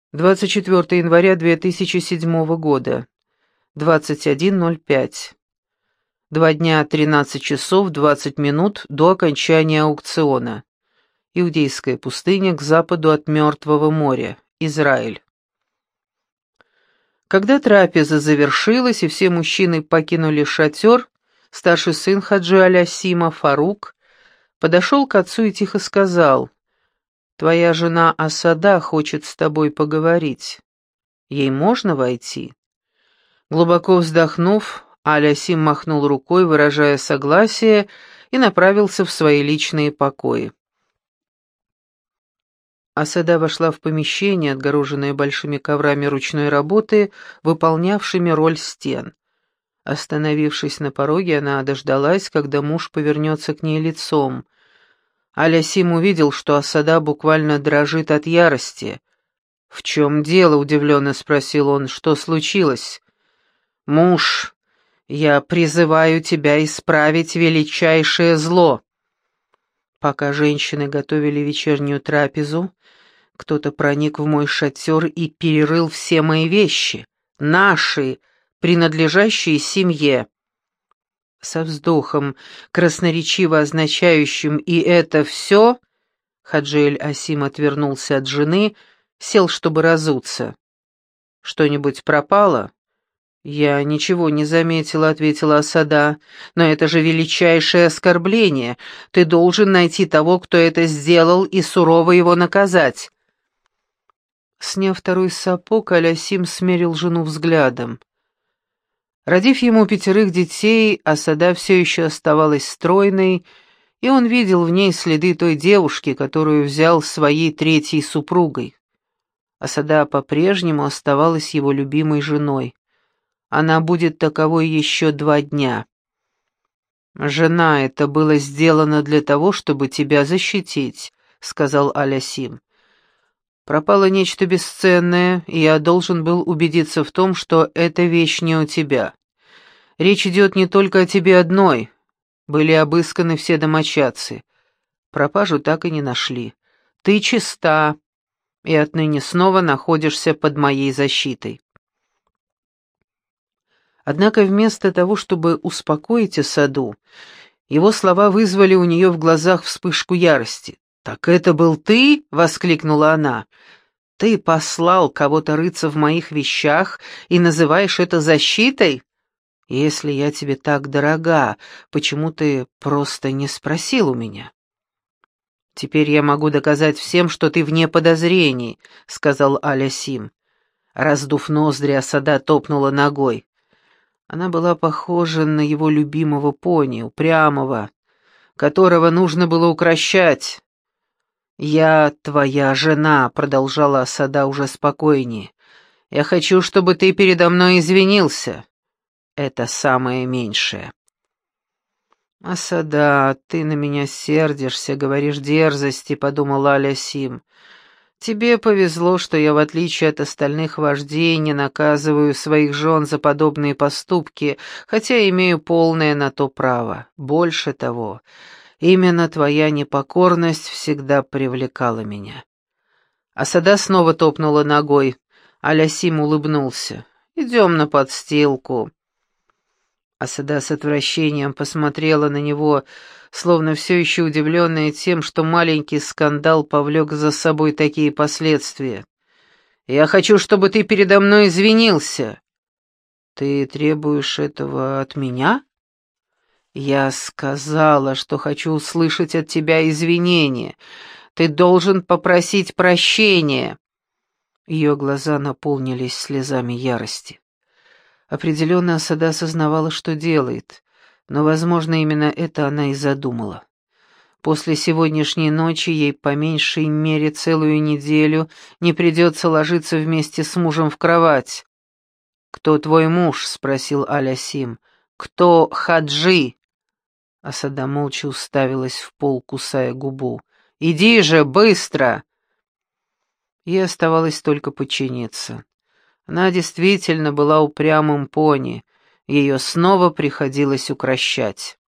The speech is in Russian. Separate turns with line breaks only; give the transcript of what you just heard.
24 января 2007 года, 21:05. 2 дня 13 часов 20 минут до окончания аукциона. Иудейская пустыня к западу от Мертвого моря, Израиль. Когда трапеза завершилась и все мужчины покинули шатер, старший сын Хаджи Аль-Асима, Фарук, подошел к отцу и тихо сказал: «Твоя жена Асада хочет с тобой поговорить. Ей можно войти?» Глубоко вздохнув, Аль-Асим махнул рукой, выражая согласие, и направился в свои личные покои. Асада вошла в помещение, отгороженное большими коврами ручной работы, выполнявшими роль стен. Остановившись на пороге, она дождалась, когда муж повернется к ней лицом. Аль-Асим увидел, что Асада буквально дрожит от ярости. «В чем дело?» — удивленно спросил он. «Что случилось?» «Муж, я призываю тебя исправить величайшее зло». Пока женщины готовили вечернюю трапезу, кто-то проник в мой шатер и перерыл все мои вещи, наши, принадлежащие семье. Со вздохом, красноречиво означающим «и это все», Хаджи Аль-Асим отвернулся от жены, сел, чтобы разуться. «Что-нибудь пропало?» «Я ничего не заметила», — ответила Асада. «Но это же величайшее оскорбление. Ты должен найти того, кто это сделал, и сурово его наказать». Сняв второй сапог, Аль-Асим смерил жену взглядом. Родив ему 5 детей, Асада все еще оставалась стройной, и он видел в ней следы той девушки, которую взял своей 3-й супругой. Асада по-прежнему оставалась его любимой женой. Она будет таковой еще 2 дня. «Жена, это было сделано для того, чтобы тебя защитить», — сказал Аль-Асим. «Пропало нечто бесценное, и я должен был убедиться в том, что эта вещь не у тебя. Речь идет не только о тебе одной. Были обысканы все домочадцы. Пропажу так и не нашли. Ты чиста, и отныне снова находишься под моей защитой». Однако вместо того, чтобы успокоить Асаду, его слова вызвали у нее в глазах вспышку ярости. «Так это был ты?» — воскликнула она. «Ты послал кого-то рыться в моих вещах и называешь это защитой? Если я тебе так дорога, почему ты просто не спросил у меня?» «Теперь я могу доказать всем, что ты вне подозрений», — сказал Аль-Асим. Раздув ноздри, Асада топнула ногой. Она была похожа на его любимого пони, упрямого, которого нужно было укрощать. «Я твоя жена», — продолжала Асада уже спокойнее. «Я хочу, чтобы ты передо мной извинился. Это самое меньшее». «Асада, ты на меня сердишься, говоришь дерзости», — подумал Аль-Асим. «Тебе повезло, что я, в отличие от остальных вождей, не наказываю своих жен за подобные поступки, хотя имею полное на то право. Больше того, именно твоя непокорность всегда привлекала меня». Асада снова топнула ногой. Аль-Асим улыбнулся. «Идем на подстилку». Асада с отвращением посмотрела на него, словно все еще удивленная тем, что маленький скандал повлек за собой такие последствия. «Я хочу, чтобы ты передо мной извинился». «Ты требуешь этого от меня?» «Я сказала, что хочу услышать от тебя извинения. Ты должен попросить прощения». Ее глаза наполнились слезами ярости. Определенно Асада осознавала, что делает, но, возможно, именно это она и задумала. После сегодняшней ночи ей по меньшей мере целую неделю не придется ложиться вместе с мужем в кровать. «Кто твой муж?» — спросил Аль-Асим. «Кто Хаджи?» Асада молча уставилась в пол, кусая губу. «Иди же, быстро!» Ей оставалось только подчиниться. Она действительно была упрямым пони, ее снова приходилось укрощать.